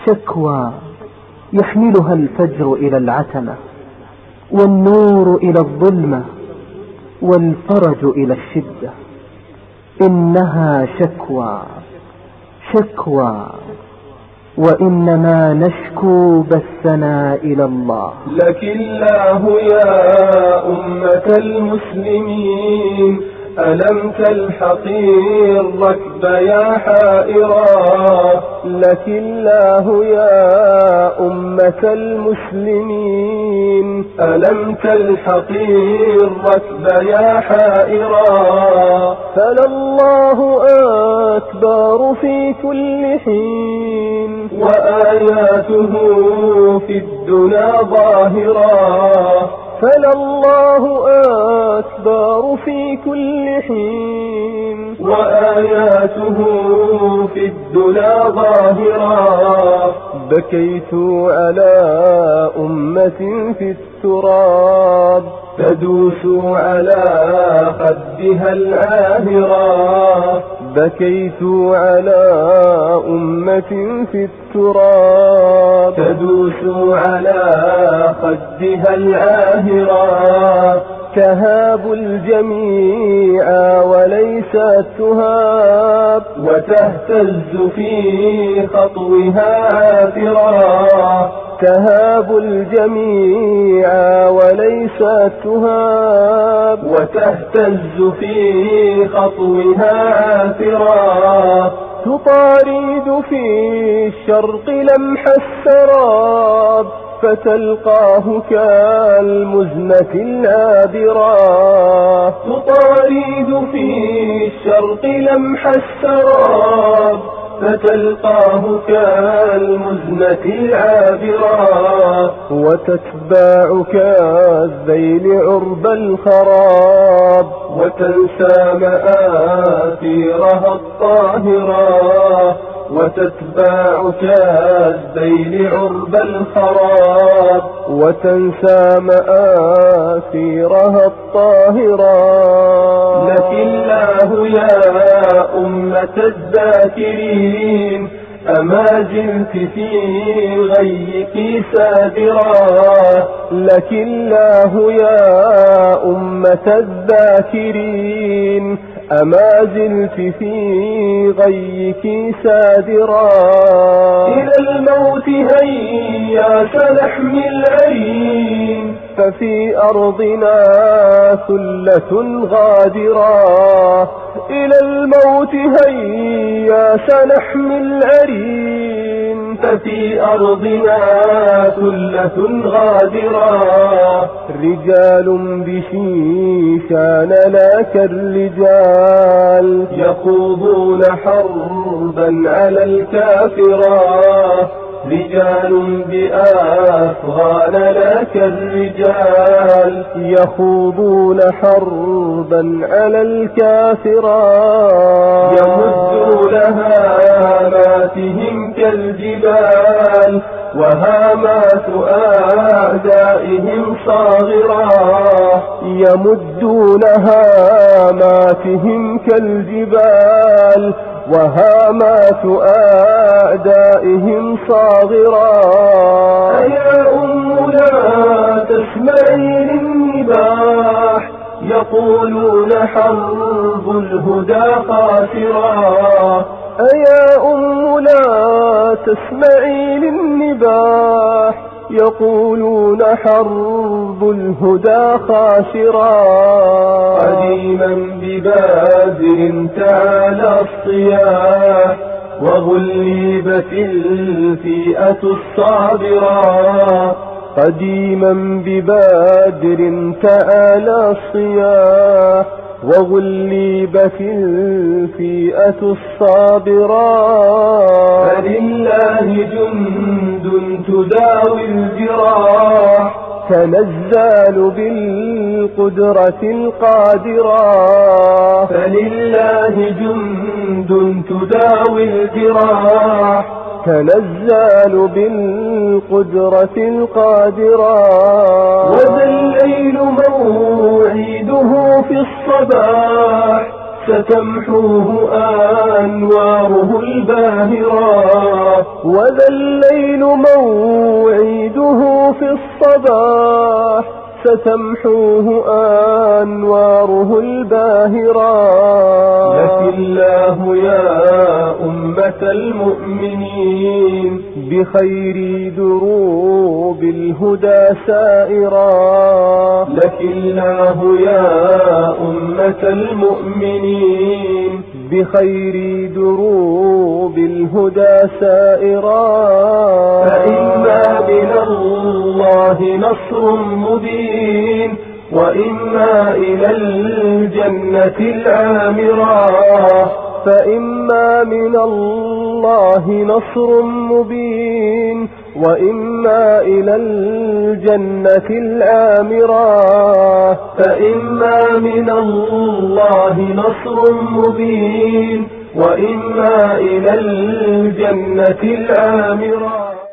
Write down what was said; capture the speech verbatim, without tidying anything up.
شكوى يحملها الفجر إلى العتمة، والنور إلى الظلمة، والفرج إلى الشدة. إنها شكوى شكوى وإنما نشكو بثنا إلى الله. لك الله يا أمة المسلمين، ألم تلحقي الركب يا حائرا. لك الله يا أمة المسلمين، ألم تلحقي الركب يا حائرا. فلله أكبر في كل حين، وآياته في الدنا ظاهرا. فلله أكبر في كل حين، وآياته في الدنا ظاهرا. بكيت على أمة في التراب، تدوس على خدها العاهرا. بكيت على أمة في التراب، تدوس على خدها العاهرا. تهاب الجميع وليس تهاب، وتهتز في خطوها عاثرا. تهاب الجميع وليس تهاب، وتهتز في خطوها عاثرا. تطارد في الشرق لمح السراب، فتلقاه كالمزنة النادرة. تطارد في الشرق لمح السراب، فتلقاه كالمزنة العابرة. وتتباع كالذيل عرب الخراب، وتنسى مآثيرها الطاهرة. وتتباع كالذيل عرب الخراب، وتنسى مآثيرها الطاهرة. لك الله يا أمة الذاكرين، أما زلت في غيك سادرا. لك الله يا أمة الذاكرين، أما زلت في غيك سادرا. إلى الموت هيا سنحمي العين، ففي أرضنا ثلة غادرة. إلى الموت هيا سنحمي العين، ففي أرضنا ثلة غادرة. رجال بشيشان لا كالرجال، يخوضون حربا على الكافرة. رجال بأفغان لا كالرجال، يخوضون حربا على الكافرة. يمدون هاماتهم كالجبال، وهامات أعدائهم صاغرة. يمدون هاماتهم كالجبال، وهامات أعدائهم صاغرة. يا أم لا تسمعي للنباح، يقولون حرب الهدى خاسرة. يا أم لا تسمعي للنباح، يقولون حرب الهدى خاسرة. قديما ببادر تعالى الصياح، وغلبت الفئة الصابرة. قديما ببادر تعالى الصياح، وغلبت الفئة الصابرة. فلله جند تداوي الجراح، تنزال بالقدرة القادرة. فلله جند تداوي الجراح، تنزال بالقدرة القادرة. وذا الليل موعده في الصباح، ستمحوه أنواره الباهرة. وذا الليل موعده في الصباح ستمحوه أنواره الباهرة. لك الله يا أمة المؤمنين بخير دروب الهدى سائرا. لك الله يا أمة المؤمنين بخير دروب الهدى سائرا. فإما من الله نصر مبين وإما إلى الجنة الآمرة. فإما من الله نصر مبين وإما إلى الجنة الآمرة. فإما من الله نصر مبين وإما إلى الجنة الآمرة.